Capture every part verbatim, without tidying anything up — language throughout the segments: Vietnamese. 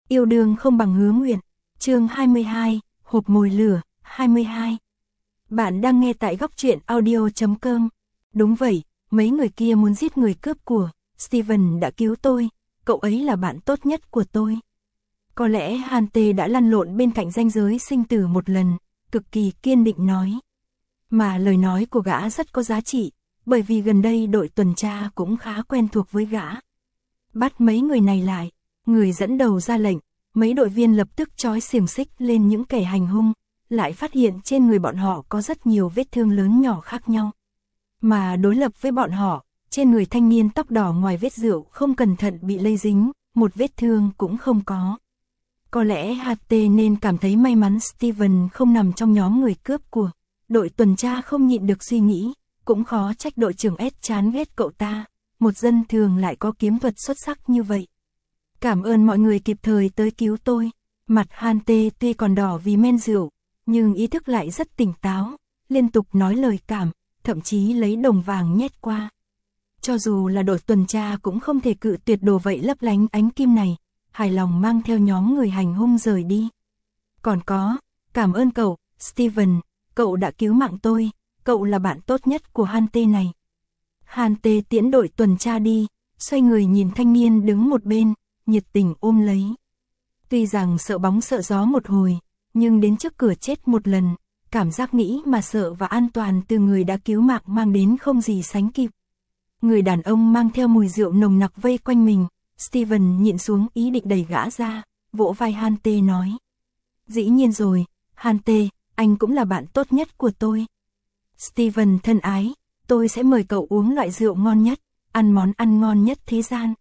Yêu đương không bằng hứa nguyện. Chương hai mươi hai, hộp mồi lửa. hai mươi hai. Bạn đang nghe tại góc truyện audio chấm com. Đúng vậy, mấy người kia muốn giết người cướp của, Steven đã cứu tôi, cậu ấy là bạn tốt nhất của tôi. Có lẽ Hante đã lăn lộn bên cạnh ranh giới sinh tử một lần, cực kỳ kiên định nói. Mà lời nói của gã rất có giá trị, bởi vì gần đây đội tuần tra cũng khá quen thuộc với gã. Bắt mấy người này lại, người dẫn đầu ra lệnh, mấy đội viên lập tức trói xiềng xích lên những kẻ hành hung, lại phát hiện trên người bọn họ có rất nhiều vết thương lớn nhỏ khác nhau. Mà đối lập với bọn họ, trên người thanh niên tóc đỏ ngoài vết rượu không cẩn thận bị lây dính, một vết thương cũng không có. Có lẽ Hate nên cảm thấy may mắn Steven không nằm trong nhóm người cướp của. Đội tuần tra không nhịn được suy nghĩ, cũng khó trách đội trưởng S chán ghét cậu ta, một dân thường lại có kiếm thuật xuất sắc như vậy. Cảm ơn mọi người kịp thời tới cứu tôi. Mặt Hante tuy còn đỏ vì men rượu, nhưng ý thức lại rất tỉnh táo, liên tục nói lời cảm, thậm chí lấy đồng vàng nhét qua. Cho dù là đội tuần tra cũng không thể cự tuyệt đồ vậy lấp lánh ánh kim này, hài lòng mang theo nhóm người hành hung rời đi. Còn có, cảm ơn cậu, Steven, cậu đã cứu mạng tôi, cậu là bạn tốt nhất của Hante này. Hante tiễn đội tuần tra đi, xoay người nhìn thanh niên đứng một bên, nhiệt tình ôm lấy. Tuy rằng sợ bóng sợ gió một hồi, nhưng đến trước cửa chết một lần, cảm giác nghĩ mà sợ và an toàn từ người đã cứu mạng mang đến không gì sánh kịp. Người đàn ông mang theo mùi rượu nồng nặc vây quanh mình, Steven nhịn xuống ý định đẩy gã ra, vỗ vai Hante nói. Dĩ nhiên rồi, Hante, anh cũng là bạn tốt nhất của tôi. Steven thân ái, tôi sẽ mời cậu uống loại rượu ngon nhất, ăn món ăn ngon nhất thế gian.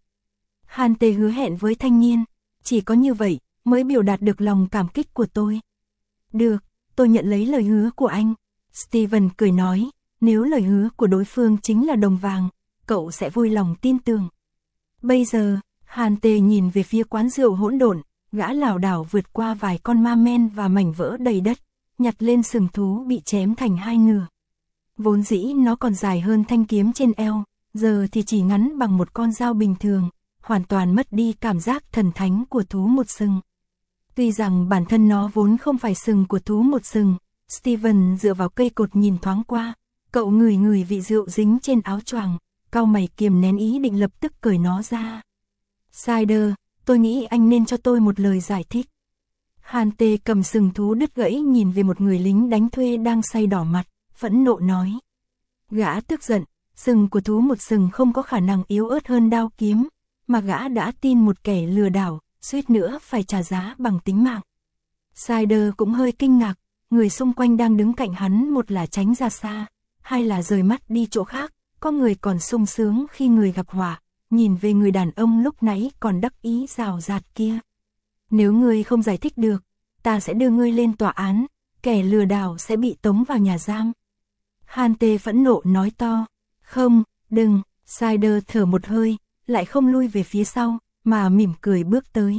Hante hứa hẹn với thanh niên, chỉ có như vậy mới biểu đạt được lòng cảm kích của tôi. Được, tôi nhận lấy lời hứa của anh. Steven cười nói, nếu lời hứa của đối phương chính là đồng vàng, cậu sẽ vui lòng tin tưởng. Bây giờ, Hante nhìn về phía quán rượu hỗn độn, gã lảo đảo vượt qua vài con ma men và mảnh vỡ đầy đất, nhặt lên sừng thú bị chém thành hai nửa. Vốn dĩ nó còn dài hơn thanh kiếm trên eo, giờ thì chỉ ngắn bằng một con dao bình thường, hoàn toàn mất đi cảm giác thần thánh của thú một sừng. Tuy rằng bản thân nó vốn không phải sừng của thú một sừng, Steven dựa vào cây cột nhìn thoáng qua, cậu ngửi ngửi vị rượu dính trên áo choàng, cau mày kiềm nén ý định lập tức cởi nó ra. Cider, tôi nghĩ anh nên cho tôi một lời giải thích. Hante cầm sừng thú đứt gãy nhìn về một người lính đánh thuê đang say đỏ mặt, phẫn nộ nói. Gã tức giận, sừng của thú một sừng không có khả năng yếu ớt hơn đao kiếm, mà gã đã tin một kẻ lừa đảo, suýt nữa phải trả giá bằng tính mạng. Cider cũng hơi kinh ngạc, người xung quanh đang đứng cạnh hắn một là tránh ra xa, hai là rời mắt đi chỗ khác, có người còn sung sướng khi người gặp họa, nhìn về người đàn ông lúc nãy còn đắc ý rào rạt kia. Nếu ngươi không giải thích được, ta sẽ đưa ngươi lên tòa án, kẻ lừa đảo sẽ bị tống vào nhà giam. Hante phẫn nộ nói to, không, đừng. Cider thở một hơi, lại không lui về phía sau, mà mỉm cười bước tới.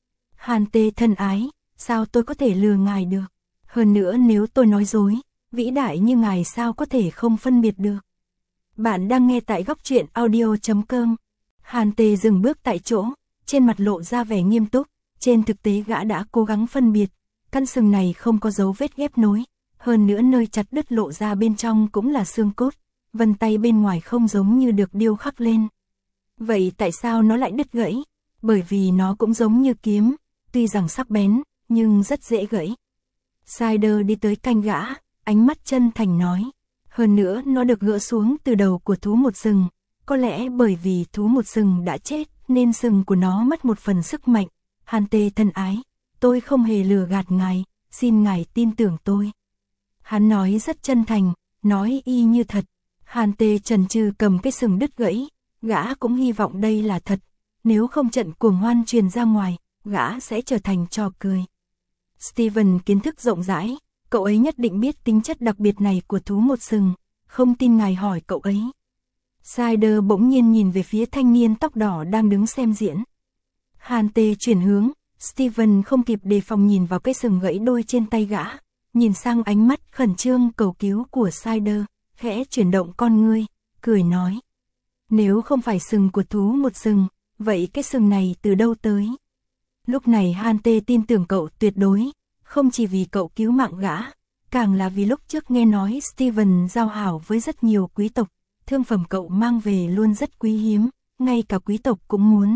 Hante thân ái, sao tôi có thể lừa ngài được? Hơn nữa nếu tôi nói dối, vĩ đại như ngài sao có thể không phân biệt được? Bạn đang nghe tại góc truyện audio chấm com. Hante dừng bước tại chỗ, trên mặt lộ ra vẻ nghiêm túc, trên thực tế gã đã cố gắng phân biệt, căn sừng này không có dấu vết ghép nối, hơn nữa nơi chặt đứt lộ ra bên trong cũng là xương cốt, vân tay bên ngoài không giống như được điêu khắc lên. Vậy tại sao nó lại đứt gãy? Bởi vì nó cũng giống như kiếm, tuy rằng sắc bén, nhưng rất dễ gãy. Cider đi tới cạnh gã, ánh mắt chân thành nói. Hơn nữa nó được gỡ xuống từ đầu của thú một sừng, có lẽ bởi vì thú một sừng đã chết nên sừng của nó mất một phần sức mạnh. Hante thân ái, tôi không hề lừa gạt ngài, xin ngài tin tưởng tôi. Hắn nói rất chân thành, nói y như thật. Hante chần chừ cầm cái sừng đứt gãy, gã cũng hy vọng đây là thật, nếu không trận cuồng hoan truyền ra ngoài, gã sẽ trở thành trò cười. Steven kiến thức rộng rãi, cậu ấy nhất định biết tính chất đặc biệt này của thú một sừng, không tin ngài hỏi cậu ấy. Cider bỗng nhiên nhìn về phía thanh niên tóc đỏ đang đứng xem diễn. Hante chuyển hướng, Steven không kịp đề phòng nhìn vào cái sừng gãy đôi trên tay gã, nhìn sang ánh mắt khẩn trương cầu cứu của Cider, khẽ chuyển động con ngươi, cười nói. Nếu không phải sừng của thú một sừng, vậy cái sừng này từ đâu tới? Lúc này Han Tê tin tưởng cậu tuyệt đối, không chỉ vì cậu cứu mạng gã, càng là vì lúc trước nghe nói Steven giao hảo với rất nhiều quý tộc, thương phẩm cậu mang về luôn rất quý hiếm, ngay cả quý tộc cũng muốn.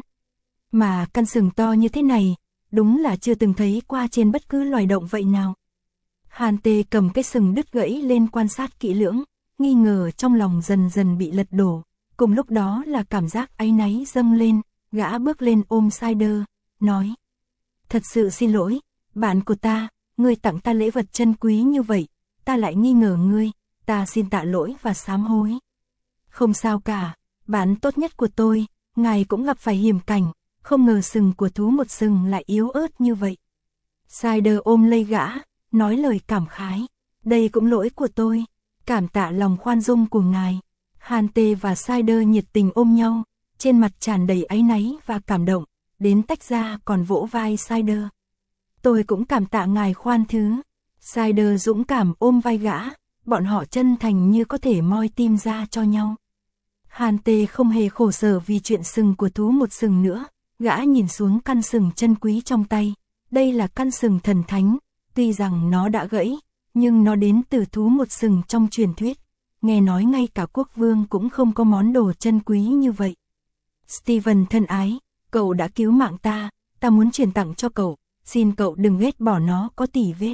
Mà căn sừng to như thế này, đúng là chưa từng thấy qua trên bất cứ loài động vậy nào. Han Tê cầm cái sừng đứt gãy lên quan sát kỹ lưỡng, nghi ngờ trong lòng dần dần bị lật đổ, cùng lúc đó là cảm giác áy náy dâng lên, gã bước lên ôm Cider, nói: "Thật sự xin lỗi, bạn của ta, ngươi tặng ta lễ vật chân quý như vậy, ta lại nghi ngờ ngươi, ta xin tạ lỗi và sám hối." "Không sao cả, bạn tốt nhất của tôi, ngài cũng gặp phải hiểm cảnh, không ngờ sừng của thú một sừng lại yếu ớt như vậy." Cider ôm lấy gã, nói lời cảm khái: "Đây cũng lỗi của tôi, cảm tạ lòng khoan dung của ngài." Han Tê và Cider nhiệt tình ôm nhau, trên mặt tràn đầy áy náy và cảm động, đến tách ra còn vỗ vai Cider: "Tôi cũng cảm tạ ngài khoan thứ." Cider dũng cảm ôm vai gã, bọn họ chân thành như có thể moi tim ra cho nhau. Han Tê không hề khổ sở vì chuyện sừng của thú một sừng nữa, gã nhìn xuống căn sừng chân quý trong tay, đây là căn sừng thần thánh, tuy rằng nó đã gãy, nhưng nó đến từ thú một sừng trong truyền thuyết, nghe nói ngay cả quốc vương cũng không có món đồ chân quý như vậy. "Steven thân ái, cậu đã cứu mạng ta, ta muốn truyền tặng cho cậu, xin cậu đừng ghét bỏ nó có tỉ vết."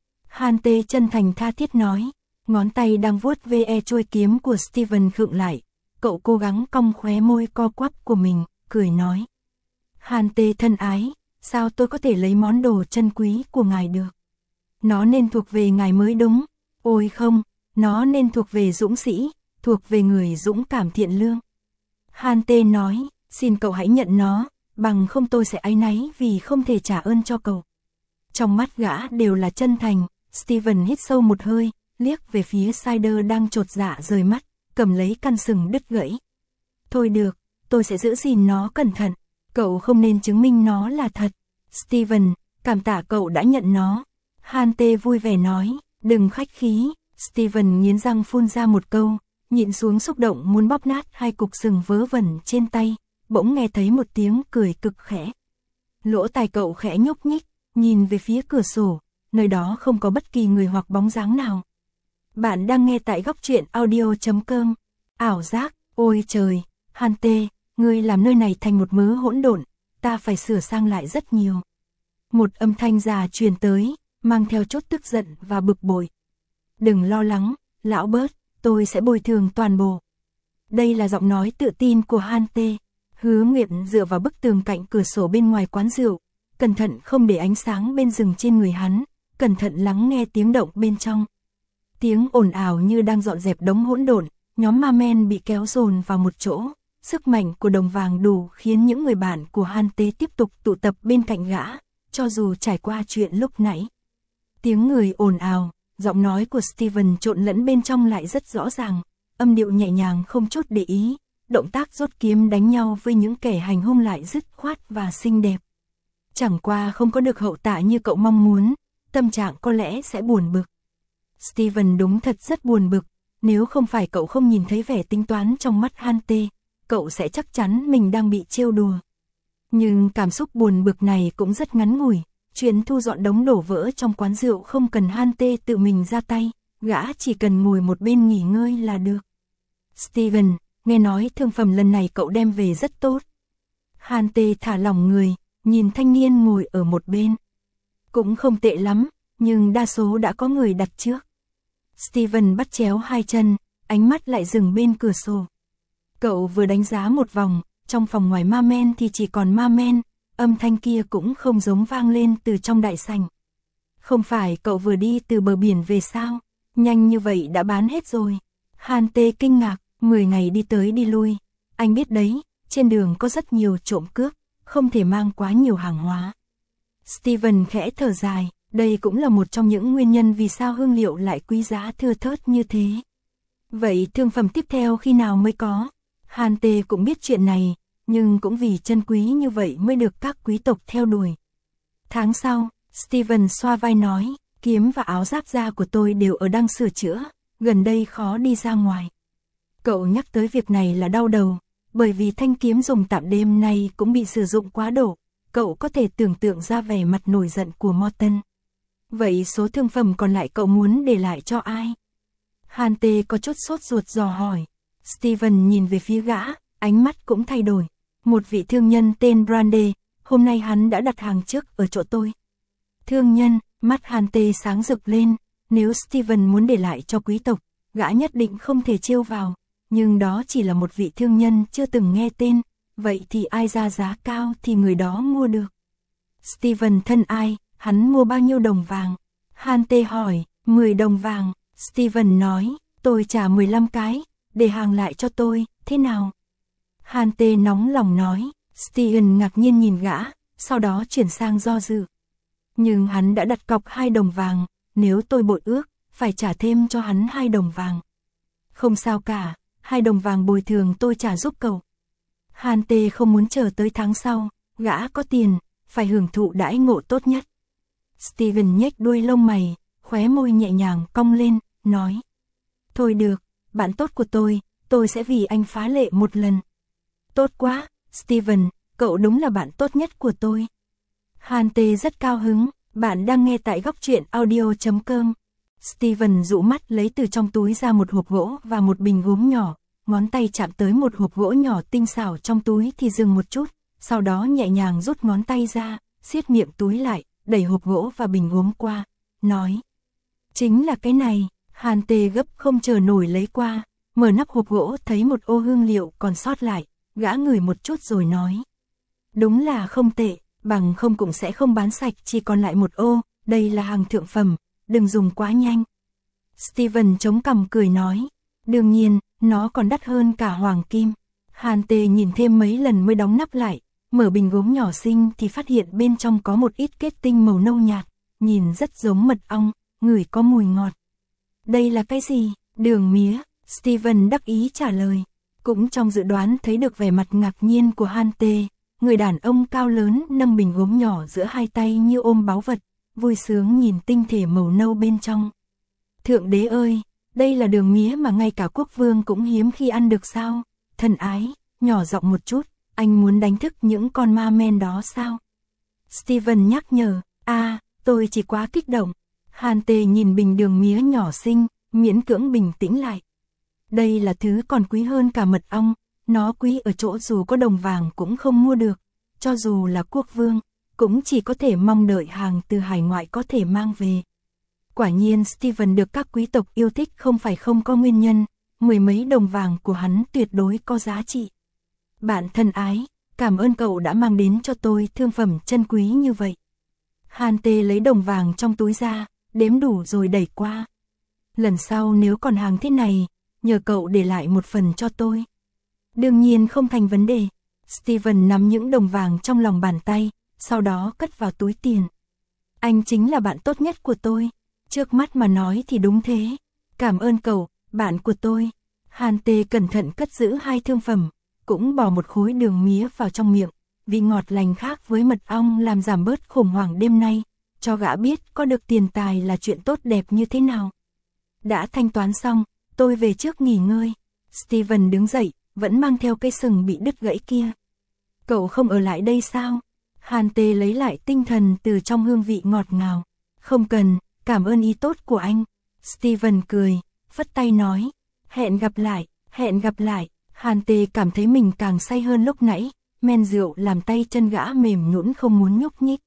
Han Tê chân thành tha thiết nói, ngón tay đang vuốt ve chuôi kiếm của Steven khựng lại, cậu cố gắng cong khóe môi co quắp của mình, cười nói: "Han Tê thân ái, sao tôi có thể lấy món đồ chân quý của ngài được? Nó nên thuộc về ngài mới đúng." "Ôi không, nó nên thuộc về dũng sĩ, thuộc về người dũng cảm thiện lương." Han Tê nói, "Xin cậu hãy nhận nó, bằng không tôi sẽ áy náy vì không thể trả ơn cho cậu." Trong mắt gã đều là chân thành, Steven hít sâu một hơi, liếc về phía Cider đang chột dạ rời mắt, cầm lấy căn sừng đứt gãy. "Thôi được, tôi sẽ giữ gìn nó cẩn thận, cậu không nên chứng minh nó là thật." "Steven, cảm tạ cậu đã nhận nó." Han Tê vui vẻ nói, "Đừng khách khí." Steven nghiến răng phun ra một câu, nhịn xuống xúc động muốn bóp nát hai cục sừng vớ vẩn trên tay, bỗng nghe thấy một tiếng cười cực khẽ. Lỗ tai cậu khẽ nhúc nhích, nhìn về phía cửa sổ, nơi đó không có bất kỳ người hoặc bóng dáng nào. Bạn đang nghe tại góc truyện audio chấm com. Ảo giác, ôi trời, Han Tê, ngươi làm nơi này thành một mớ hỗn độn, ta phải sửa sang lại rất nhiều. Một âm thanh già truyền tới, mang theo chút tức giận và bực bội. "Đừng lo lắng, lão bớt, tôi sẽ bồi thường toàn bộ." Đây là giọng nói tự tin của Han Tê. Hứa Nguyệt dựa vào bức tường cạnh cửa sổ bên ngoài quán rượu, cẩn thận không để ánh sáng bên rừng trên người hắn, cẩn thận lắng nghe tiếng động bên trong. Tiếng ồn ào như đang dọn dẹp đống hỗn độn, nhóm ma men bị kéo dồn vào một chỗ, sức mạnh của đồng vàng đủ khiến những người bạn của Han Tê tiếp tục tụ tập bên cạnh gã, cho dù trải qua chuyện lúc nãy. Tiếng người ồn ào, giọng nói của Steven trộn lẫn bên trong lại rất rõ ràng, âm điệu nhẹ nhàng không chút để ý, động tác rút kiếm đánh nhau với những kẻ hành hung lại dứt khoát và xinh đẹp. Chẳng qua không có được hậu tạ như cậu mong muốn, tâm trạng có lẽ sẽ buồn bực. Steven đúng thật rất buồn bực, nếu không phải cậu không nhìn thấy vẻ tính toán trong mắt Han Tê, cậu sẽ chắc chắn mình đang bị trêu đùa. Nhưng cảm xúc buồn bực này cũng rất ngắn ngủi, chuyện thu dọn đống đổ vỡ trong quán rượu không cần Han Tê tự mình ra tay, gã chỉ cần ngồi một bên nghỉ ngơi là được. "Steven, nghe nói thương phẩm lần này cậu đem về rất tốt." Han Tê thả lỏng người, nhìn thanh niên ngồi ở một bên. "Cũng không tệ lắm, nhưng đa số đã có người đặt trước." Steven bắt chéo hai chân, ánh mắt lại dừng bên cửa sổ. Cậu vừa đánh giá một vòng, trong phòng ngoài ma men thì chỉ còn ma men, âm thanh kia cũng không giống vang lên từ trong đại sảnh. "Không phải cậu vừa đi từ bờ biển về sao? Nhanh như vậy đã bán hết rồi." Han Tê kinh ngạc, mười ngày đi tới đi lui, anh biết đấy, trên đường có rất nhiều trộm cướp, không thể mang quá nhiều hàng hóa. Steven khẽ thở dài, đây cũng là một trong những nguyên nhân vì sao hương liệu lại quý giá thưa thớt như thế. "Vậy thương phẩm tiếp theo khi nào mới có?" Han Tê cũng biết chuyện này, nhưng cũng vì chân quý như vậy mới được các quý tộc theo đuổi. "Tháng sau." Steven xoa vai nói, "Kiếm và áo giáp da của tôi đều ở đang sửa chữa, gần đây khó đi ra ngoài." Cậu nhắc tới việc này là đau đầu, bởi vì thanh kiếm dùng tạm đêm này cũng bị sử dụng quá độ, cậu có thể tưởng tượng ra vẻ mặt nổi giận của Morton. Vậy số thương phẩm còn lại cậu muốn để lại cho ai? Hante có chút sốt ruột dò hỏi. Steven nhìn về phía gã, ánh mắt cũng thay đổi. Một vị thương nhân tên Brande, hôm nay hắn đã đặt hàng trước ở chỗ tôi. Thương nhân, mắt Hante sáng rực lên, nếu Steven muốn để lại cho quý tộc, gã nhất định không thể trêu vào, nhưng đó chỉ là một vị thương nhân chưa từng nghe tên, vậy thì ai ra giá cao thì người đó mua được. Steven thân ai, hắn mua bao nhiêu đồng vàng? Hante hỏi, mười đồng vàng, Steven nói, tôi trả mười lăm cái, để hàng lại cho tôi, thế nào? Hante nóng lòng nói, Steven ngạc nhiên nhìn gã, sau đó chuyển sang do dự. Nhưng hắn đã đặt cọc hai đồng vàng, nếu tôi bội ước, phải trả thêm cho hắn hai đồng vàng. Không sao cả, hai đồng vàng bồi thường tôi trả giúp cậu. Hante không muốn chờ tới tháng sau, gã có tiền, phải hưởng thụ đãi ngộ tốt nhất. Steven nhếch đuôi lông mày, khóe môi nhẹ nhàng cong lên, nói. Thôi được, bạn tốt của tôi, tôi sẽ vì anh phá lệ một lần. Tốt quá, Steven, cậu đúng là bạn tốt nhất của tôi. Hante rất cao hứng, bạn đang nghe tại góc truyện audio chấm com. Steven dụ mắt lấy từ trong túi ra một hộp gỗ và một bình gốm nhỏ, ngón tay chạm tới một hộp gỗ nhỏ tinh xảo trong túi thì dừng một chút, sau đó nhẹ nhàng rút ngón tay ra, siết miệng túi lại, đẩy hộp gỗ và bình gốm qua, nói. Chính là cái này, Hante gấp không chờ nổi lấy qua, mở nắp hộp gỗ thấy một ô hương liệu còn sót lại, gã ngửi một chút rồi nói. Đúng là không tệ, bằng không cũng sẽ không bán sạch chỉ còn lại một ô, đây là hàng thượng phẩm, đừng dùng quá nhanh. Steven chống cằm cười nói, đương nhiên, nó còn đắt hơn cả hoàng kim. Hante nhìn thêm mấy lần mới đóng nắp lại, mở bình gốm nhỏ xinh thì phát hiện bên trong có một ít kết tinh màu nâu nhạt, nhìn rất giống mật ong, ngửi có mùi ngọt. Đây là cái gì? Đường mía, Steven đắc ý trả lời. Cũng trong dự đoán thấy được vẻ mặt ngạc nhiên của Hante, người đàn ông cao lớn nâng bình gốm nhỏ giữa hai tay như ôm báu vật, vui sướng nhìn tinh thể màu nâu bên trong. Thượng đế ơi, đây là đường mía mà ngay cả quốc vương cũng hiếm khi ăn được sao? Thân ái, nhỏ giọng một chút, anh muốn đánh thức những con ma men đó sao? Steven nhắc nhở, à, tôi chỉ quá kích động. Hante nhìn bình đường mía nhỏ xinh, miễn cưỡng bình tĩnh lại. Đây là thứ còn quý hơn cả mật ong, nó quý ở chỗ dù có đồng vàng cũng không mua được, cho dù là quốc vương, cũng chỉ có thể mong đợi hàng từ hải ngoại có thể mang về. Quả nhiên Steven được các quý tộc yêu thích không phải không có nguyên nhân, mười mấy đồng vàng của hắn tuyệt đối có giá trị. Bạn thân ái, cảm ơn cậu đã mang đến cho tôi thương phẩm chân quý như vậy. Hante lấy đồng vàng trong túi ra, đếm đủ rồi đẩy qua. Lần sau nếu còn hàng thế này, nhờ cậu để lại một phần cho tôi. Đương nhiên không thành vấn đề. Steven nắm những đồng vàng trong lòng bàn tay, sau đó cất vào túi tiền. Anh chính là bạn tốt nhất của tôi. Trước mắt mà nói thì đúng thế. Cảm ơn cậu, bạn của tôi. Hante cẩn thận cất giữ hai thương phẩm, cũng bỏ một khối đường mía vào trong miệng. Vị ngọt lành khác với mật ong làm giảm bớt khủng hoảng đêm nay, cho gã biết có được tiền tài là chuyện tốt đẹp như thế nào. Đã thanh toán xong, tôi về trước nghỉ ngơi. Steven đứng dậy, vẫn mang theo cây sừng bị đứt gãy kia. Cậu không ở lại đây sao? Hante lấy lại tinh thần từ trong hương vị ngọt ngào. Không cần, cảm ơn ý tốt của anh. Steven cười, phất tay nói. Hẹn gặp lại, hẹn gặp lại. Hante cảm thấy mình càng say hơn lúc nãy. Men rượu làm tay chân gã mềm nhũn không muốn nhúc nhích.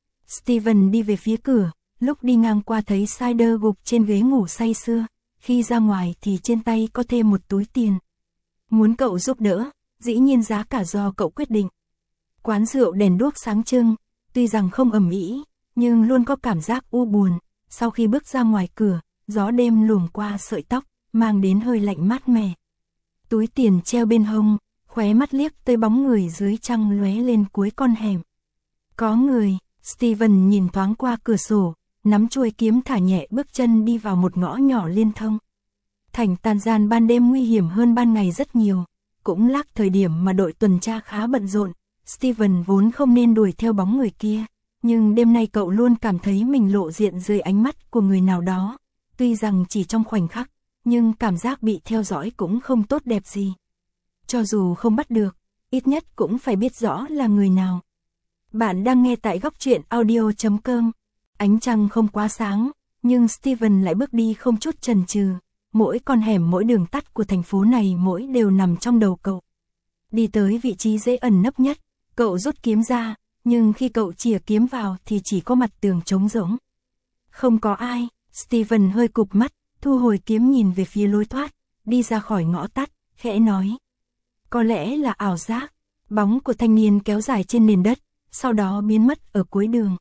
Steven đi về phía cửa, lúc đi ngang qua thấy Cider gục trên ghế ngủ say sưa. Khi ra ngoài thì trên tay có thêm một túi tiền. Muốn cậu giúp đỡ, dĩ nhiên giá cả do cậu quyết định. Quán rượu đèn đuốc sáng trưng, tuy rằng không ầm ĩ, nhưng luôn có cảm giác u buồn. Sau khi bước ra ngoài cửa, gió đêm luồng qua sợi tóc, mang đến hơi lạnh mát mẻ. Túi tiền treo bên hông, khóe mắt liếc tới bóng người dưới trăng lóe lên cuối con hẻm. Có người, Steven nhìn thoáng qua cửa sổ, nắm chuôi kiếm thả nhẹ bước chân đi vào một ngõ nhỏ liên thông. Thành tàn gian ban đêm nguy hiểm hơn ban ngày rất nhiều, cũng lác thời điểm mà đội tuần tra khá bận rộn. Steven vốn không nên đuổi theo bóng người kia, nhưng đêm nay cậu luôn cảm thấy mình lộ diện dưới ánh mắt của người nào đó. Tuy rằng chỉ trong khoảnh khắc, nhưng cảm giác bị theo dõi cũng không tốt đẹp gì. Cho dù không bắt được, ít nhất cũng phải biết rõ là người nào. Bạn đang nghe tại góc truyện audio chấm com. Ánh trăng không quá sáng, nhưng Steven lại bước đi không chút chần chừ. Mỗi con hẻm mỗi đường tắt của thành phố này mỗi đều nằm trong đầu cậu. Đi tới vị trí dễ ẩn nấp nhất, cậu rút kiếm ra, nhưng khi cậu chìa kiếm vào thì chỉ có mặt tường trống rỗng. Không có ai, Steven hơi cụp mắt, thu hồi kiếm nhìn về phía lối thoát, đi ra khỏi ngõ tắt, khẽ nói. Có lẽ là ảo giác, bóng của thanh niên kéo dài trên nền đất, sau đó biến mất ở cuối đường.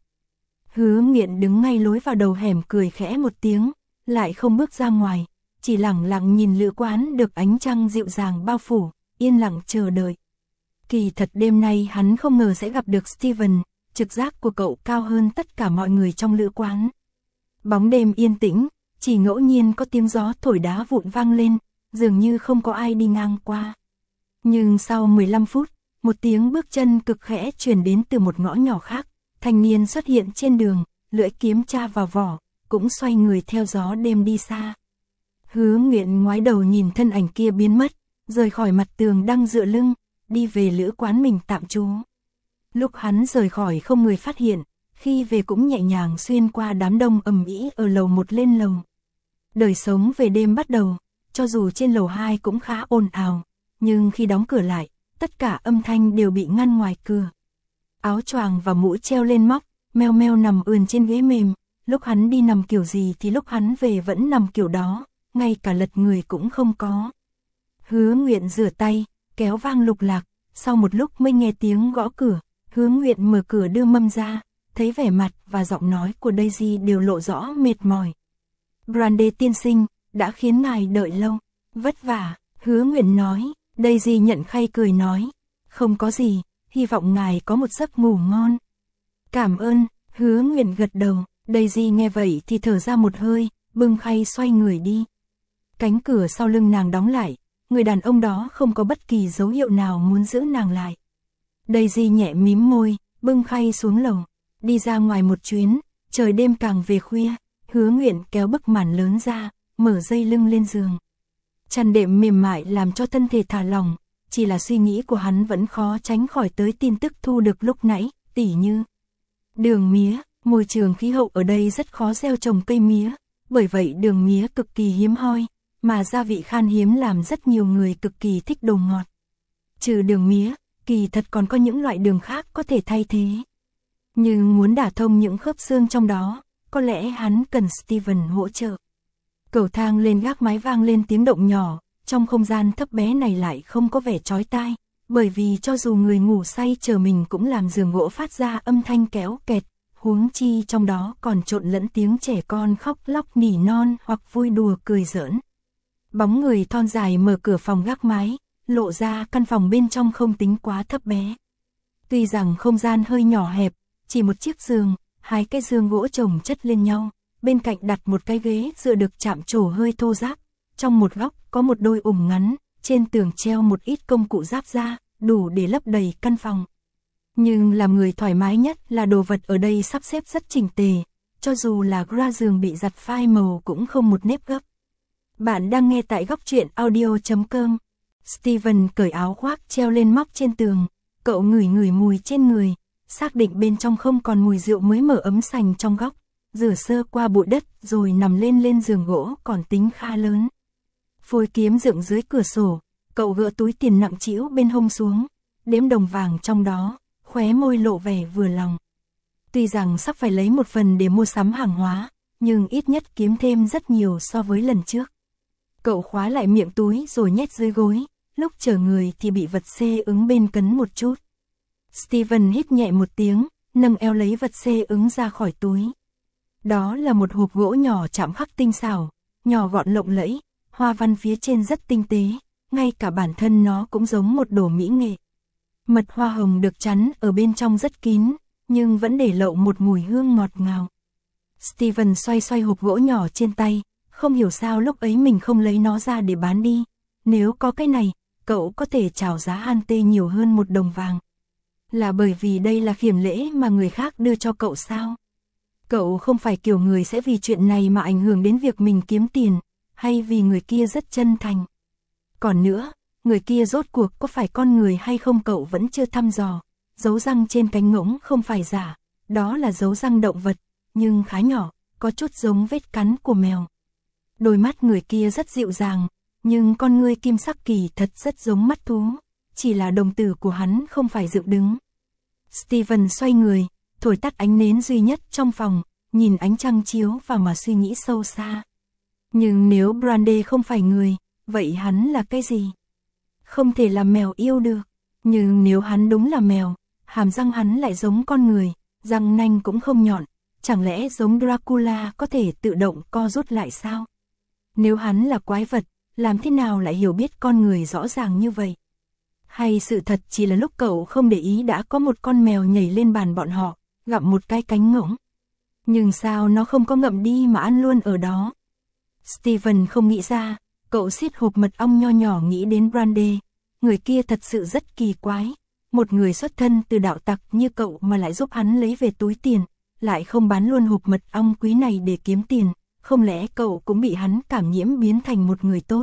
Hứa Nghiện đứng ngay lối vào đầu hẻm cười khẽ một tiếng, lại không bước ra ngoài, chỉ lặng lặng nhìn lữ quán được ánh trăng dịu dàng bao phủ, yên lặng chờ đợi. Kỳ thật đêm nay hắn không ngờ sẽ gặp được Steven, trực giác của cậu cao hơn tất cả mọi người trong lữ quán. Bóng đêm yên tĩnh, chỉ ngẫu nhiên có tiếng gió thổi đá vụn vang lên, dường như không có ai đi ngang qua. Nhưng sau mười lăm phút, một tiếng bước chân cực khẽ truyền đến từ một ngõ nhỏ khác, thanh niên xuất hiện trên đường, lưỡi kiếm tra vào vỏ, cũng xoay người theo gió đêm đi xa. Hứa Nghiện ngoái đầu nhìn thân ảnh kia biến mất, rời khỏi mặt tường đang dựa lưng, đi về lữ quán mình tạm trú. Lúc hắn rời khỏi không người phát hiện, khi về cũng nhẹ nhàng xuyên qua đám đông ầm ĩ ở lầu một lên lầu. Đời sống về đêm bắt đầu, cho dù trên lầu hai cũng khá ồn ào, nhưng khi đóng cửa lại, tất cả âm thanh đều bị ngăn ngoài cửa. Áo choàng và mũ treo lên móc, meo meo nằm ườn trên ghế mềm, lúc hắn đi nằm kiểu gì thì lúc hắn về vẫn nằm kiểu đó, ngay cả lật người cũng không có. Hứa Nguyện rửa tay, kéo vang lục lạc, sau một lúc mới nghe tiếng gõ cửa, Hứa Nguyện mở cửa đưa mâm ra, thấy vẻ mặt và giọng nói của Daisy đều lộ rõ mệt mỏi. Brandy tiên sinh, đã khiến ngài đợi lâu, vất vả, Hứa Nguyện nói. Daisy nhận khay cười nói, không có gì, hy vọng ngài có một giấc ngủ ngon. Cảm ơn, Hứa Nguyện gật đầu, Daisy nghe vậy thì thở ra một hơi, bưng khay xoay người đi. Cánh cửa sau lưng nàng đóng lại, người đàn ông đó không có bất kỳ dấu hiệu nào muốn giữ nàng lại. Daisy nhẹ mím môi, bưng khay xuống lầu, đi ra ngoài một chuyến, trời đêm càng về khuya, Hứa Nguyện kéo bức màn lớn ra, mở dây lưng lên giường. Chăn đệm mềm mại làm cho thân thể thả lỏng, chỉ là suy nghĩ của hắn vẫn khó tránh khỏi tới tin tức thu được lúc nãy, tỉ như đường mía, môi trường khí hậu ở đây rất khó gieo trồng cây mía, bởi vậy đường mía cực kỳ hiếm hoi, mà gia vị khan hiếm làm rất nhiều người cực kỳ thích đồ ngọt. Trừ đường mía, kỳ thật còn có những loại đường khác có thể thay thế. Nhưng muốn đả thông những khớp xương trong đó, có lẽ hắn cần Steven hỗ trợ. Cầu thang lên gác mái vang lên tiếng động nhỏ, trong không gian thấp bé này lại không có vẻ chói tai, bởi vì cho dù người ngủ say chờ mình cũng làm giường gỗ phát ra âm thanh kéo kẹt, huống chi trong đó còn trộn lẫn tiếng trẻ con khóc lóc nỉ non hoặc vui đùa cười giỡn. Bóng người thon dài mở cửa phòng gác mái, lộ ra căn phòng bên trong không tính quá thấp bé. Tuy rằng không gian hơi nhỏ hẹp, chỉ một chiếc giường, hai cái giường gỗ chồng chất lên nhau. Bên cạnh đặt một cái ghế dựa được chạm trổ hơi thô ráp, trong một góc có một đôi ủng ngắn, trên tường treo một ít công cụ ráp ra, đủ để lấp đầy căn phòng. Nhưng làm người thoải mái nhất là đồ vật ở đây sắp xếp rất chỉnh tề, cho dù là gra giường bị giặt phai màu cũng không một nếp gấp. Bạn đang nghe tại góc truyện audio chấm com. Steven cởi áo khoác treo lên móc trên tường, cậu ngửi ngửi mùi trên người, xác định bên trong không còn mùi rượu mới mở ấm sành trong góc. Rửa sơ qua bụi đất rồi nằm lên lên giường gỗ còn tính khá lớn. Phôi kiếm dựng dưới cửa sổ, cậu gỡ túi tiền nặng trĩu bên hông xuống, đếm đồng vàng trong đó, khóe môi lộ vẻ vừa lòng. Tuy rằng sắp phải lấy một phần để mua sắm hàng hóa, nhưng ít nhất kiếm thêm rất nhiều so với lần trước. Cậu khóa lại miệng túi rồi nhét dưới gối, lúc chờ người thì bị vật xê ứng bên cấn một chút. Steven hít nhẹ một tiếng, nâng eo lấy vật xê ứng ra khỏi túi. Đó là một hộp gỗ nhỏ chạm khắc tinh xảo, nhỏ gọn lộng lẫy, hoa văn phía trên rất tinh tế, ngay cả bản thân nó cũng giống một đồ mỹ nghệ. Mật hoa hồng được chắn ở bên trong rất kín, nhưng vẫn để lộ một mùi hương ngọt ngào. Steven xoay xoay hộp gỗ nhỏ trên tay, không hiểu sao lúc ấy mình không lấy nó ra để bán đi. Nếu có cái này, cậu có thể chào giá han tê nhiều hơn một đồng vàng. Là bởi vì đây là khiểm lễ mà người khác đưa cho cậu sao? Cậu không phải kiểu người sẽ vì chuyện này mà ảnh hưởng đến việc mình kiếm tiền, hay vì người kia rất chân thành. Còn nữa, người kia rốt cuộc có phải con người hay không cậu vẫn chưa thăm dò, dấu răng trên cánh ngỗng không phải giả, đó là dấu răng động vật, nhưng khá nhỏ, có chút giống vết cắn của mèo. Đôi mắt người kia rất dịu dàng, nhưng con ngươi kim sắc kỳ thật rất giống mắt thú, chỉ là đồng tử của hắn không phải dựng đứng. Steven xoay người, thổi tắt ánh nến duy nhất trong phòng, nhìn ánh trăng chiếu vào mà suy nghĩ sâu xa. Nhưng nếu Brandy không phải người, vậy hắn là cái gì? Không thể là mèo yêu được. Nhưng nếu hắn đúng là mèo, hàm răng hắn lại giống con người, răng nanh cũng không nhọn, chẳng lẽ giống Dracula có thể tự động co rút lại sao? Nếu hắn là quái vật, làm thế nào lại hiểu biết con người rõ ràng như vậy? Hay sự thật chỉ là lúc cậu không để ý đã có một con mèo nhảy lên bàn bọn họ, gặm một cái cánh ngỗng? Nhưng sao nó không có ngậm đi mà ăn luôn ở đó? Steven không nghĩ ra, cậu siết hộp mật ong nho nhỏ nghĩ đến Brandy. Người kia thật sự rất kỳ quái, một người xuất thân từ đạo tặc như cậu mà lại giúp hắn lấy về túi tiền, lại không bán luôn hộp mật ong quý này để kiếm tiền, không lẽ cậu cũng bị hắn cảm nhiễm biến thành một người tốt?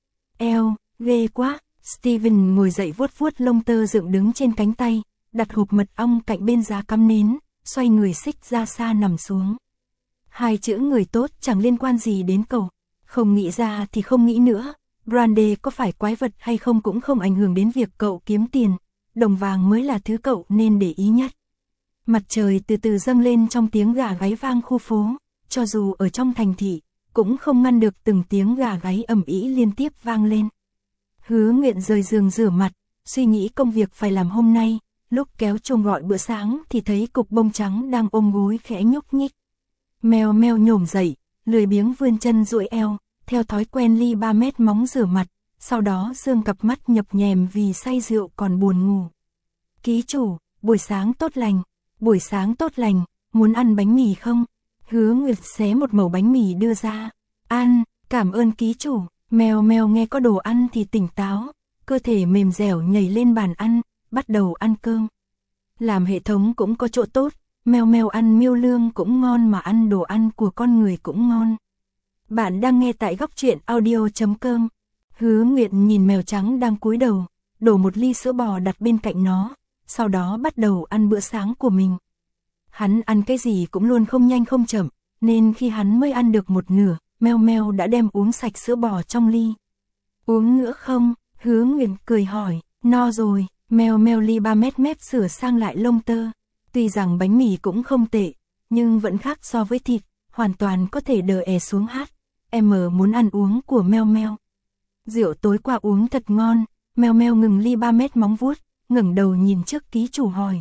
Eo, ghê quá. Steven ngồi dậy vuốt vuốt lông tơ dựng đứng trên cánh tay, đặt hộp mật ong cạnh bên giá cắm nến, xoay người xích ra xa nằm xuống. Hai chữ người tốt chẳng liên quan gì đến cậu, không nghĩ ra thì không nghĩ nữa. Brandy có phải quái vật hay không cũng không ảnh hưởng đến việc cậu kiếm tiền, đồng vàng mới là thứ cậu nên để ý nhất. Mặt trời từ từ dâng lên trong tiếng gà gáy vang khu phố, cho dù ở trong thành thị, cũng không ngăn được từng tiếng gà gáy ầm ĩ liên tiếp vang lên. Hứa Nguyện rời giường rửa mặt, suy nghĩ công việc phải làm hôm nay, lúc kéo chuông gọi bữa sáng thì thấy cục bông trắng đang ôm gối khẽ nhúc nhích. Mèo mèo nhổm dậy, lười biếng vươn chân duỗi eo, theo thói quen ly ba mét móng rửa mặt, sau đó dương cặp mắt nhập nhèm vì say rượu còn buồn ngủ. Ký chủ, buổi sáng tốt lành, buổi sáng tốt lành, muốn ăn bánh mì không? Hứa Nguyệt xé một mẩu bánh mì đưa ra. Ăn, cảm ơn ký chủ. Mèo mèo nghe có đồ ăn thì tỉnh táo, cơ thể mềm dẻo nhảy lên bàn ăn, bắt đầu ăn cơm. Làm hệ thống cũng có chỗ tốt, mèo mèo ăn miêu lương cũng ngon mà ăn đồ ăn của con người cũng ngon. Bạn đang nghe tại góc truyện audio chấm com. Hứa Nguyện nhìn mèo trắng đang cúi đầu, đổ một ly sữa bò đặt bên cạnh nó, sau đó bắt đầu ăn bữa sáng của mình. Hắn ăn cái gì cũng luôn không nhanh không chậm, nên khi hắn mới ăn được một nửa, mèo mèo đã đem uống sạch sữa bò trong ly. Uống nữa không? Hứa Nguyện cười hỏi. No rồi. Mèo mèo ly ba mét mép sửa sang lại lông tơ. Tuy rằng bánh mì cũng không tệ, nhưng vẫn khác so với thịt, hoàn toàn có thể đờ è xuống hát. Em muốn ăn uống của mèo mèo. Rượu tối qua uống thật ngon. Mèo mèo ngừng ly ba mét móng vuốt, ngẩng đầu nhìn trước ký chủ hỏi.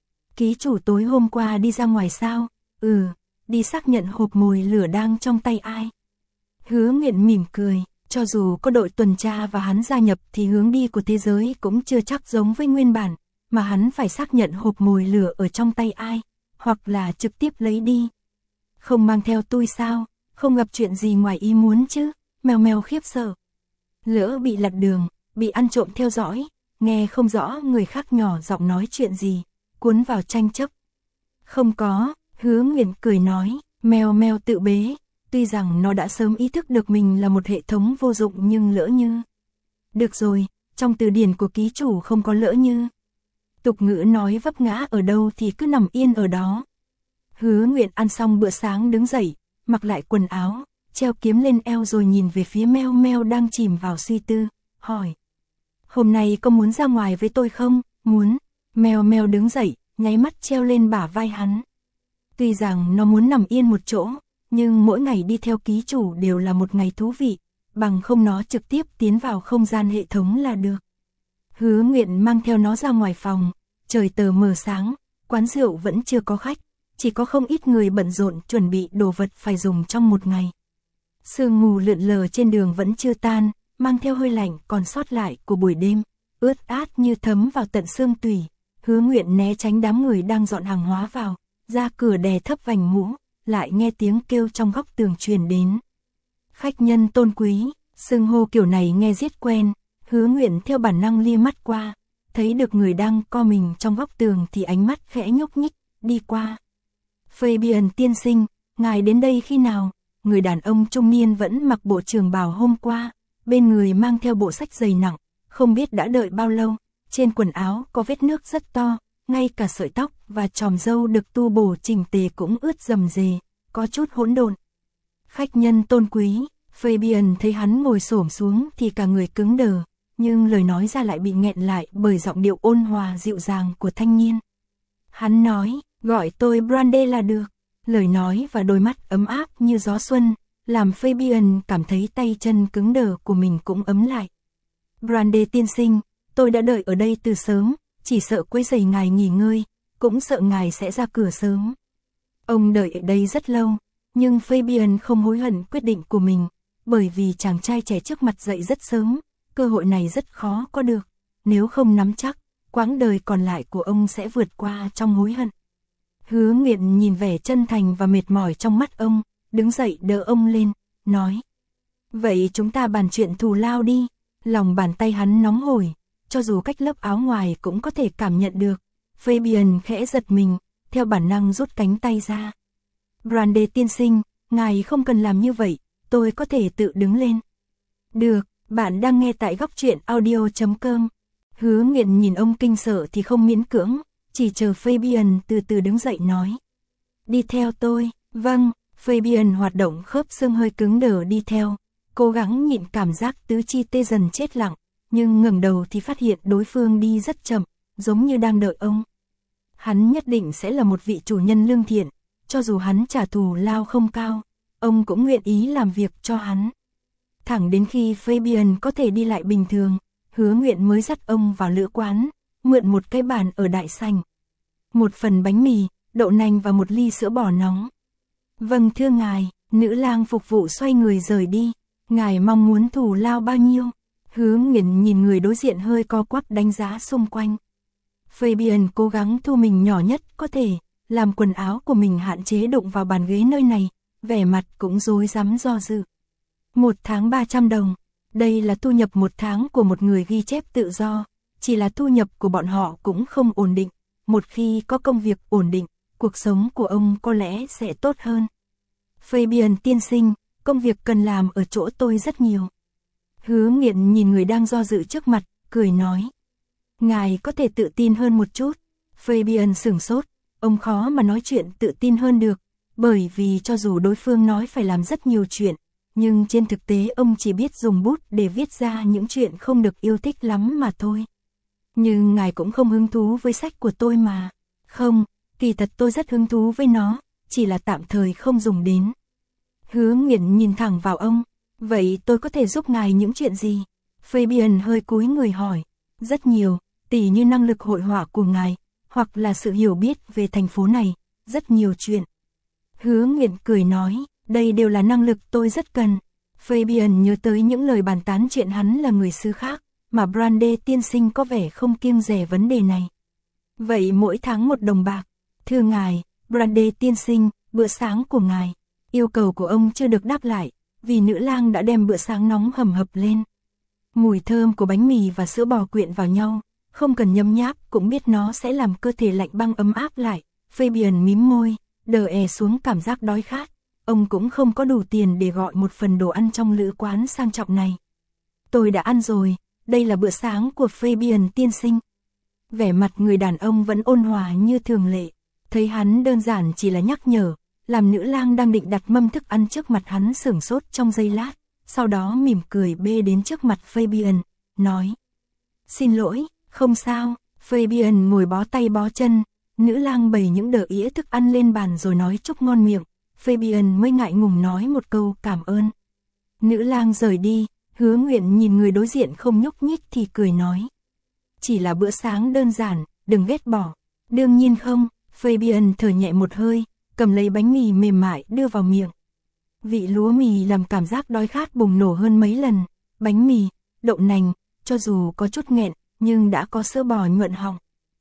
Ký chủ tối hôm qua đi ra ngoài sao? Ừ, đi xác nhận hộp mồi lửa đang trong tay ai. Hứa Nguyện mỉm cười, cho dù có đội tuần tra và hắn gia nhập thì hướng đi của thế giới cũng chưa chắc giống với nguyên bản, mà hắn phải xác nhận hộp mồi lửa ở trong tay ai, hoặc là trực tiếp lấy đi. Không mang theo tôi sao, không gặp chuyện gì ngoài ý muốn chứ? Mèo mèo khiếp sợ. Lỡ bị lạc đường, bị ăn trộm theo dõi, nghe không rõ người khác nhỏ giọng nói chuyện gì, cuốn vào tranh chấp. Không có, Hứa Nguyện cười nói, mèo mèo tự bế. Tuy rằng nó đã sớm ý thức được mình là một hệ thống vô dụng nhưng lỡ như. Được rồi, trong từ điển của ký chủ không có lỡ như. Tục ngữ nói vấp ngã ở đâu thì cứ nằm yên ở đó. Hứa Nguyện ăn xong bữa sáng đứng dậy, mặc lại quần áo, treo kiếm lên eo rồi nhìn về phía mèo mèo đang chìm vào suy tư, hỏi. Hôm nay có muốn ra ngoài với tôi không? Muốn. Mèo mèo đứng dậy, nháy mắt treo lên bả vai hắn. Tuy rằng nó muốn nằm yên một chỗ, nhưng mỗi ngày đi theo ký chủ đều là một ngày thú vị, bằng không nó trực tiếp tiến vào không gian hệ thống là được. Hứa Nguyện mang theo nó ra ngoài phòng, trời tờ mờ sáng, quán rượu vẫn chưa có khách, chỉ có không ít người bận rộn chuẩn bị đồ vật phải dùng trong một ngày. Sương mù lượn lờ trên đường vẫn chưa tan, mang theo hơi lạnh còn sót lại của buổi đêm, ướt át như thấm vào tận xương tủy. Hứa Nguyện né tránh đám người đang dọn hàng hóa vào, ra cửa đè thấp vành mũ, lại nghe tiếng kêu trong góc tường truyền đến. Khách nhân tôn quý, xưng hô kiểu này nghe giết quen, Hứa Nguyện theo bản năng lia mắt qua, thấy được người đang co mình trong góc tường thì ánh mắt khẽ nhúc nhích, đi qua. Fabian tiên sinh, ngài đến đây khi nào? Người đàn ông trung niên vẫn mặc bộ trường bào hôm qua, bên người mang theo bộ sách dày nặng, không biết đã đợi bao lâu, trên quần áo có vết nước rất to, ngay cả sợi tóc và chòm râu được tu bổ chỉnh tề cũng ướt rầm rề, có chút hỗn độn. Khách nhân tôn quý, Fabian thấy hắn ngồi xổm xuống thì cả người cứng đờ, nhưng lời nói ra lại bị nghẹn lại bởi giọng điệu ôn hòa dịu dàng của thanh niên. Hắn nói, gọi tôi Brandy là được. Lời nói và đôi mắt ấm áp như gió xuân, làm Fabian cảm thấy tay chân cứng đờ của mình cũng ấm lại. Brandy tiên sinh, tôi đã đợi ở đây từ sớm, chỉ sợ quấy rầy ngài nghỉ ngơi, cũng sợ ngài sẽ ra cửa sớm. Ông đợi ở đây rất lâu, nhưng Fabian không hối hận quyết định của mình, bởi vì chàng trai trẻ trước mặt dậy rất sớm, cơ hội này rất khó có được, nếu không nắm chắc, quãng đời còn lại của ông sẽ vượt qua trong hối hận. Hứa Nghiện nhìn vẻ chân thành và mệt mỏi trong mắt ông, đứng dậy đỡ ông lên, nói. Vậy chúng ta bàn chuyện thù lao đi. Lòng bàn tay hắn nóng hổi, cho dù cách lớp áo ngoài cũng có thể cảm nhận được. Fabian khẽ giật mình, theo bản năng rút cánh tay ra. Brandy tiên sinh, ngài không cần làm như vậy, tôi có thể tự đứng lên. Được, bạn đang nghe tại góc truyện audio chấm com. Hứa Nghiện nhìn ông kinh sợ thì không miễn cưỡng, chỉ chờ Fabian từ từ đứng dậy nói. Đi theo tôi, vâng, Fabian hoạt động khớp xương hơi cứng đờ đi theo, cố gắng nhịn cảm giác tứ chi tê dần chết lặng, nhưng ngẩng đầu thì phát hiện đối phương đi rất chậm, giống như đang đợi ông. Hắn nhất định sẽ là một vị chủ nhân lương thiện, cho dù hắn trả thù lao không cao, ông cũng nguyện ý làm việc cho hắn. Thẳng đến khi Fabian có thể đi lại bình thường, Hứa Nguyện mới dắt ông vào lữ quán, mượn một cái bàn ở đại sảnh. Một phần bánh mì, đậu nành và một ly sữa bò nóng. Vâng thưa ngài, nữ lang phục vụ xoay người rời đi. Ngài mong muốn thù lao bao nhiêu? Hứa Nghiện nhìn người đối diện hơi co quắp đánh giá xung quanh. Fabian cố gắng thu mình nhỏ nhất có thể, làm quần áo của mình hạn chế đụng vào bàn ghế nơi này, vẻ mặt cũng rối rắm do dự. Một tháng ba trăm đồng, đây là thu nhập một tháng của một người ghi chép tự do, chỉ là thu nhập của bọn họ cũng không ổn định, một khi có công việc ổn định, cuộc sống của ông có lẽ sẽ tốt hơn. Fabian tiên sinh, công việc cần làm ở chỗ tôi rất nhiều. Hứa Nghiện nhìn người đang do dự trước mặt, cười nói. Ngài có thể tự tin hơn một chút. Fabian sửng sốt, ông khó mà nói chuyện tự tin hơn được, bởi vì cho dù đối phương nói phải làm rất nhiều chuyện, nhưng trên thực tế ông chỉ biết dùng bút để viết ra những chuyện không được yêu thích lắm mà thôi. Nhưng ngài cũng không hứng thú với sách của tôi mà. Không, kỳ thật tôi rất hứng thú với nó, chỉ là tạm thời không dùng đến. Hứa Nghiện nhìn thẳng vào ông. Vậy tôi có thể giúp ngài những chuyện gì? Fabian hơi cúi người hỏi. Rất nhiều, tỉ như năng lực hội họa của ngài, hoặc là sự hiểu biết về thành phố này, rất nhiều chuyện. Hứa Nghiện cười nói, đây đều là năng lực tôi rất cần. Fabian nhớ tới những lời bàn tán chuyện hắn là người xứ khác, mà Brandy tiên sinh có vẻ không kiêng dè vấn đề này. Vậy mỗi tháng một đồng bạc. Thưa ngài, Brandy tiên sinh, bữa sáng của ngài. Yêu cầu của ông chưa được đáp lại, vì nữ lang đã đem bữa sáng nóng hầm hập lên. Mùi thơm của bánh mì và sữa bò quyện vào nhau, không cần nhấm nháp cũng biết nó sẽ làm cơ thể lạnh băng ấm áp lại. Fabian mím môi, đờ è xuống cảm giác đói khát. Ông cũng không có đủ tiền để gọi một phần đồ ăn trong lữ quán sang trọng này. Tôi đã ăn rồi, đây là bữa sáng của Fabian tiên sinh. Vẻ mặt người đàn ông vẫn ôn hòa như thường lệ, thấy hắn đơn giản chỉ là nhắc nhở, làm nữ lang đang định đặt mâm thức ăn trước mặt hắn sửng sốt trong giây lát, sau đó mỉm cười bê đến trước mặt Fabian, nói. Xin lỗi, không sao. Fabian ngồi bó tay bó chân, nữ lang bày những đỡ ĩa thức ăn lên bàn rồi nói chúc ngon miệng, Fabian mới ngại ngùng nói một câu cảm ơn. Nữ lang rời đi, Hứa Nguyện nhìn người đối diện không nhúc nhích thì cười nói. Chỉ là bữa sáng đơn giản, đừng ghét bỏ. Đương nhiên không, Fabian thở nhẹ một hơi, cầm lấy bánh mì mềm mại đưa vào miệng. Vị lúa mì làm cảm giác đói khát bùng nổ hơn mấy lần, bánh mì, đậu nành, cho dù có chút nghẹn, nhưng đã có sữa bò nhuận họng.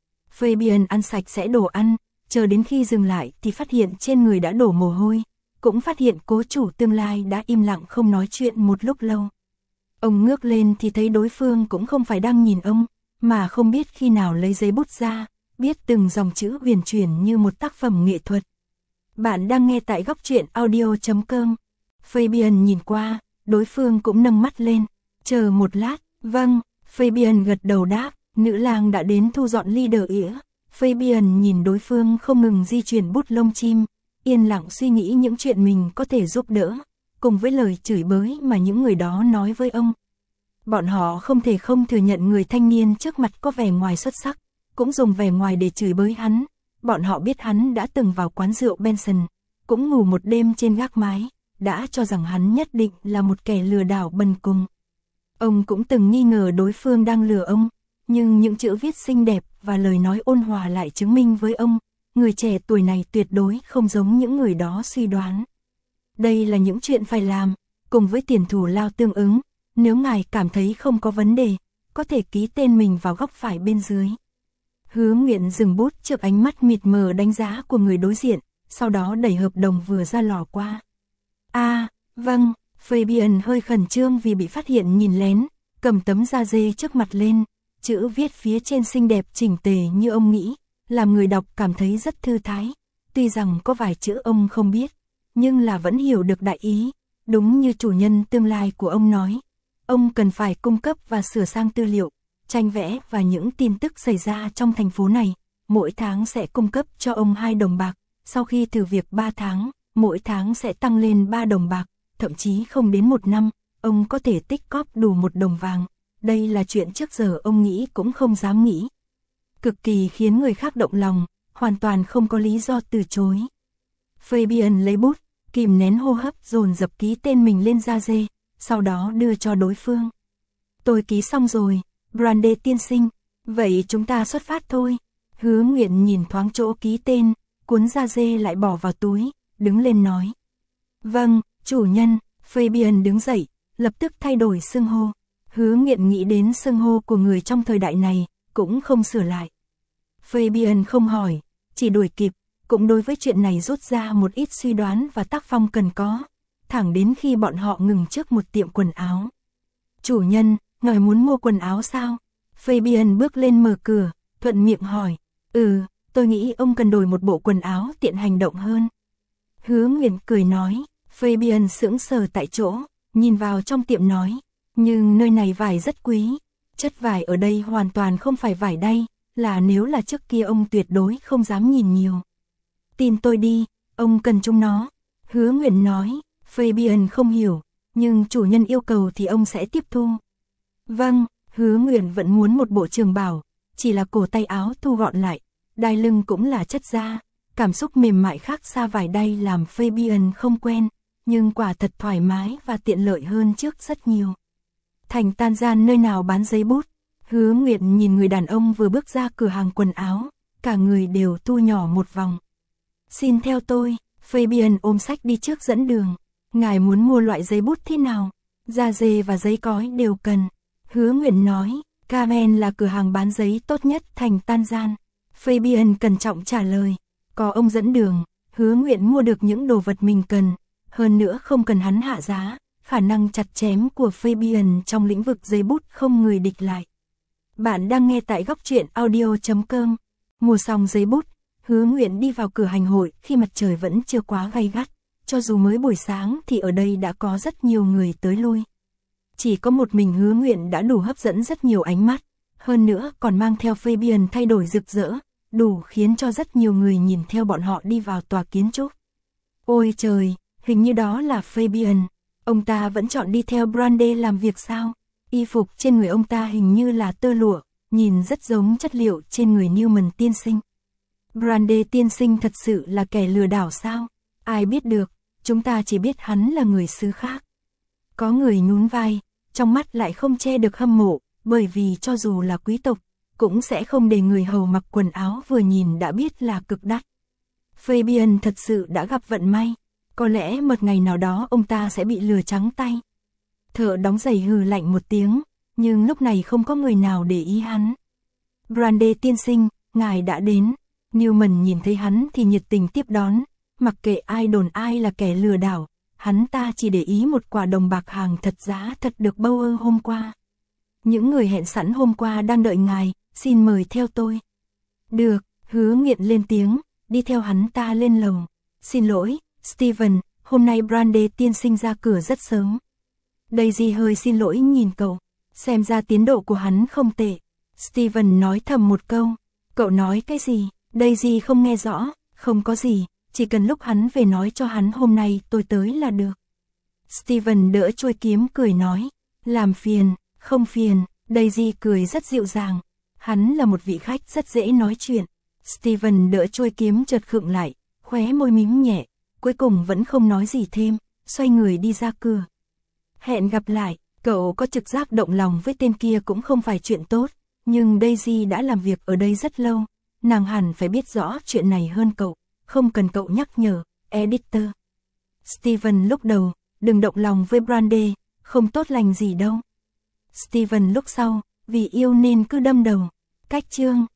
Fabian ăn sạch sẽ đồ ăn, chờ đến khi dừng lại thì phát hiện trên người đã đổ mồ hôi, cũng phát hiện cố chủ tương lai đã im lặng không nói chuyện một lúc lâu. Ông ngước lên thì thấy đối phương cũng không phải đang nhìn ông, mà không biết khi nào lấy giấy bút ra, biết từng dòng chữ huyền chuyển như một tác phẩm nghệ thuật. Bạn đang nghe tại góc truyện audio chấm com. Fabian nhìn qua, đối phương cũng nâng mắt lên, chờ một lát, vâng, Fabian gật đầu đáp, nữ lang đã đến thu dọn ly đờ ĩa. Fabian nhìn đối phương không ngừng di chuyển bút lông chim, yên lặng suy nghĩ những chuyện mình có thể giúp đỡ, cùng với lời chửi bới mà những người đó nói với ông. Bọn họ không thể không thừa nhận người thanh niên trước mặt có vẻ ngoài xuất sắc, cũng dùng vẻ ngoài để chửi bới hắn. Bọn họ biết hắn đã từng vào quán rượu Benson, cũng ngủ một đêm trên gác mái, đã cho rằng hắn nhất định là một kẻ lừa đảo bần cùng. Ông cũng từng nghi ngờ đối phương đang lừa ông, nhưng những chữ viết xinh đẹp và lời nói ôn hòa lại chứng minh với ông, người trẻ tuổi này tuyệt đối không giống những người đó suy đoán. Đây là những chuyện phải làm, cùng với tiền thù lao tương ứng, nếu ngài cảm thấy không có vấn đề, có thể ký tên mình vào góc phải bên dưới. Hứa Nguyện dừng bút trước ánh mắt mịt mờ đánh giá của người đối diện, sau đó đẩy hợp đồng vừa ra lò qua. À, vâng, Fabian hơi khẩn trương vì bị phát hiện nhìn lén, cầm tấm da dê trước mặt lên, chữ viết phía trên xinh đẹp chỉnh tề như ông nghĩ, làm người đọc cảm thấy rất thư thái. Tuy rằng có vài chữ ông không biết, nhưng là vẫn hiểu được đại ý, đúng như chủ nhân tương lai của ông nói. Ông cần phải cung cấp và sửa sang tư liệu, tranh vẽ và những tin tức xảy ra trong thành phố này, mỗi tháng sẽ cung cấp cho ông hai đồng bạc, sau khi thử việc ba tháng, mỗi tháng sẽ tăng lên ba đồng bạc, thậm chí không đến một năm, ông có thể tích cóp đủ một đồng vàng. Đây là chuyện trước giờ ông nghĩ cũng không dám nghĩ. Cực kỳ khiến người khác động lòng, hoàn toàn không có lý do từ chối. Fabian lấy bút, kìm nén hô hấp dồn dập ký tên mình lên da dê, sau đó đưa cho đối phương. Tôi ký xong rồi, Brande tiên sinh, vậy chúng ta xuất phát thôi. Hứa Nguyện nhìn thoáng chỗ ký tên, cuốn da dê lại bỏ vào túi, đứng lên nói. Vâng, chủ nhân. Fabian đứng dậy, lập tức thay đổi xưng hô. Hứa Nguyện nghĩ đến xưng hô của người trong thời đại này, cũng không sửa lại. Fabian không hỏi, chỉ đuổi kịp, cũng đối với chuyện này rút ra một ít suy đoán và tác phong cần có, thẳng đến khi bọn họ ngừng trước một tiệm quần áo. Chủ nhân, ngài muốn mua quần áo sao? Fabian bước lên mở cửa, thuận miệng hỏi. Ừ, tôi nghĩ ông cần đổi một bộ quần áo tiện hành động hơn. Hứa Nguyện cười nói. Fabian sững sờ tại chỗ, nhìn vào trong tiệm nói. Nhưng nơi này vải rất quý, chất vải ở đây hoàn toàn không phải vải đay, là nếu là trước kia ông tuyệt đối không dám nhìn nhiều. Tin tôi đi, ông cần chúng nó. Hứa Nguyện nói. Fabian không hiểu, nhưng chủ nhân yêu cầu thì ông sẽ tiếp thu. Vâng, Hứa Nguyện vẫn muốn một bộ trường bào, chỉ là cổ tay áo thu gọn lại, đai lưng cũng là chất da, cảm xúc mềm mại khác xa vải đay làm Fabian không quen, nhưng quả thật thoải mái và tiện lợi hơn trước rất nhiều. Thành Tan Gian nơi nào bán giấy bút? Hứa Nguyện nhìn người đàn ông vừa bước ra cửa hàng quần áo, cả người đều thu nhỏ một vòng. Xin theo tôi. Fabian ôm sách đi trước dẫn đường. Ngài muốn mua loại giấy bút thế nào? Da dê và giấy cói đều cần. Hứa Nguyện nói. Carmen là cửa hàng bán giấy tốt nhất Thành Tan Gian. Fabian cẩn trọng trả lời. Có ông dẫn đường, Hứa Nguyện mua được những đồ vật mình cần. Hơn nữa không cần hắn hạ giá, khả năng chặt chém của Fabian trong lĩnh vực giấy bút không người địch lại. Bạn đang nghe tại góc truyện audio chấm com. Mua xong giấy bút, Hứa Nguyện đi vào cửa hành hội khi mặt trời vẫn chưa quá gay gắt. Cho dù mới buổi sáng thì ở đây đã có rất nhiều người tới lui. Chỉ có một mình Hứa Nguyện đã đủ hấp dẫn rất nhiều ánh mắt. Hơn nữa còn mang theo Fabian thay đổi rực rỡ, đủ khiến cho rất nhiều người nhìn theo bọn họ đi vào tòa kiến trúc. Ôi trời, hình như đó là Fabian. Ông ta vẫn chọn đi theo Brande làm việc sao? Y phục trên người ông ta hình như là tơ lụa, nhìn rất giống chất liệu trên người Newman tiên sinh. Brande tiên sinh thật sự là kẻ lừa đảo sao? Ai biết được, chúng ta chỉ biết hắn là người xứ khác. Có người nhún vai, trong mắt lại không che được hâm mộ, bởi vì cho dù là quý tộc, cũng sẽ không để người hầu mặc quần áo vừa nhìn đã biết là cực đắt. Fabian thật sự đã gặp vận may, có lẽ một ngày nào đó ông ta sẽ bị lừa trắng tay. Thợ đóng giày hừ lạnh một tiếng, nhưng lúc này không có người nào để ý hắn. Brande tiên sinh, ngài đã đến. Newman nhìn thấy hắn thì nhiệt tình tiếp đón, mặc kệ ai đồn ai là kẻ lừa đảo, hắn ta chỉ để ý một quả đồng bạc hàng thật giá thật được Bauer hôm qua. Những người hẹn sẵn hôm qua đang đợi ngài, xin mời theo tôi. Được, Hứa Nguyện lên tiếng, đi theo hắn ta lên lầu. Xin lỗi, Steven, hôm nay Brande tiên sinh ra cửa rất sớm. Daisy hơi xin lỗi nhìn cậu, xem ra tiến độ của hắn không tệ. Steven nói thầm một câu. Cậu nói cái gì? Daisy không nghe rõ, không có gì, chỉ cần lúc hắn về nói cho hắn hôm nay tôi tới là được. Steven đỡ chuôi kiếm cười nói, làm phiền, không phiền, Daisy cười rất dịu dàng. Hắn là một vị khách rất dễ nói chuyện. Steven đỡ chuôi kiếm chợt khựng lại, khóe môi mím nhẹ, cuối cùng vẫn không nói gì thêm, xoay người đi ra cửa. Hẹn gặp lại, cậu có trực giác động lòng với tên kia cũng không phải chuyện tốt, nhưng Daisy đã làm việc ở đây rất lâu, nàng hẳn phải biết rõ chuyện này hơn cậu, không cần cậu nhắc nhở, editor. Steven lúc đầu, đừng động lòng với Brandy, không tốt lành gì đâu. Steven lúc sau, vì yêu nên cứ đâm đầu. Cách chương